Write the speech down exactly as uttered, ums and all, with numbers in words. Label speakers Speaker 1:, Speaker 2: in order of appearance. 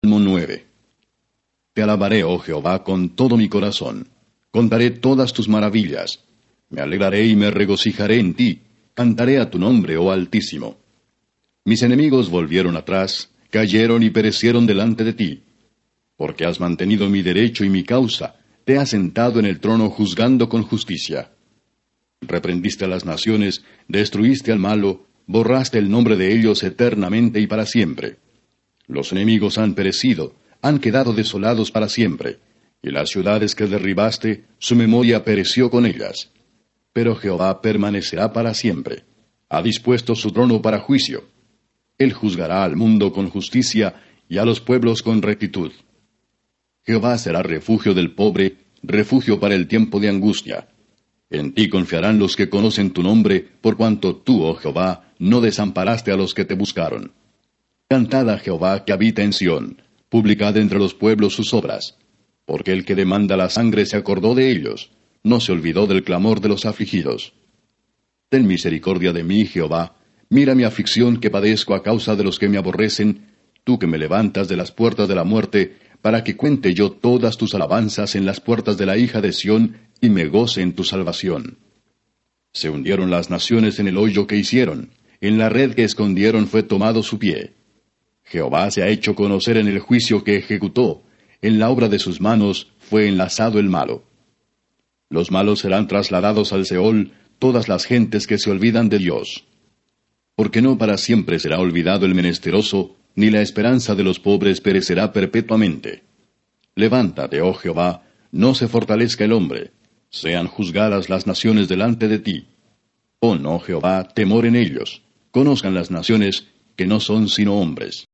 Speaker 1: Salmo nueve. Te alabaré, oh Jehová, con todo mi corazón. Contaré todas tus maravillas. Me alegraré y me regocijaré en ti. Cantaré a tu nombre, oh Altísimo. Mis enemigos volvieron atrás, cayeron y perecieron delante de ti. Porque has mantenido mi derecho y mi causa, te has sentado en el trono juzgando con justicia. Reprendiste a las naciones, destruiste al malo, borraste el nombre de ellos eternamente y para siempre. Los enemigos han perecido, han quedado desolados para siempre, y las ciudades que derribaste, su memoria pereció con ellas. Pero Jehová permanecerá para siempre. Ha dispuesto su trono para juicio. Él juzgará al mundo con justicia y a los pueblos con rectitud. Jehová será refugio del pobre, refugio para el tiempo de angustia. En ti confiarán los que conocen tu nombre, por cuanto tú, oh Jehová, no desamparaste a los que te buscaron. Cantad a Jehová que habita en Sión, publicad entre los pueblos sus obras. Porque el que demanda la sangre se acordó de ellos, no se olvidó del clamor de los afligidos. Ten misericordia de mí, Jehová, mira mi aflicción que padezco a causa de los que me aborrecen, tú que me levantas de las puertas de la muerte, para que cuente yo todas tus alabanzas en las puertas de la hija de Sión, y me goce en tu salvación. Se hundieron las naciones en el hoyo que hicieron, en la red que escondieron fue tomado su pie. Jehová se ha hecho conocer en el juicio que ejecutó, en la obra de sus manos fue enlazado el malo. Los malos serán trasladados al Seol, todas las gentes que se olvidan de Dios. Porque no para siempre será olvidado el menesteroso, ni la esperanza de los pobres perecerá perpetuamente. Levántate, oh Jehová, no se fortalezca el hombre, sean juzgadas las naciones delante de ti. Pon, oh Jehová, temor en ellos, conozcan las naciones que no son sino hombres.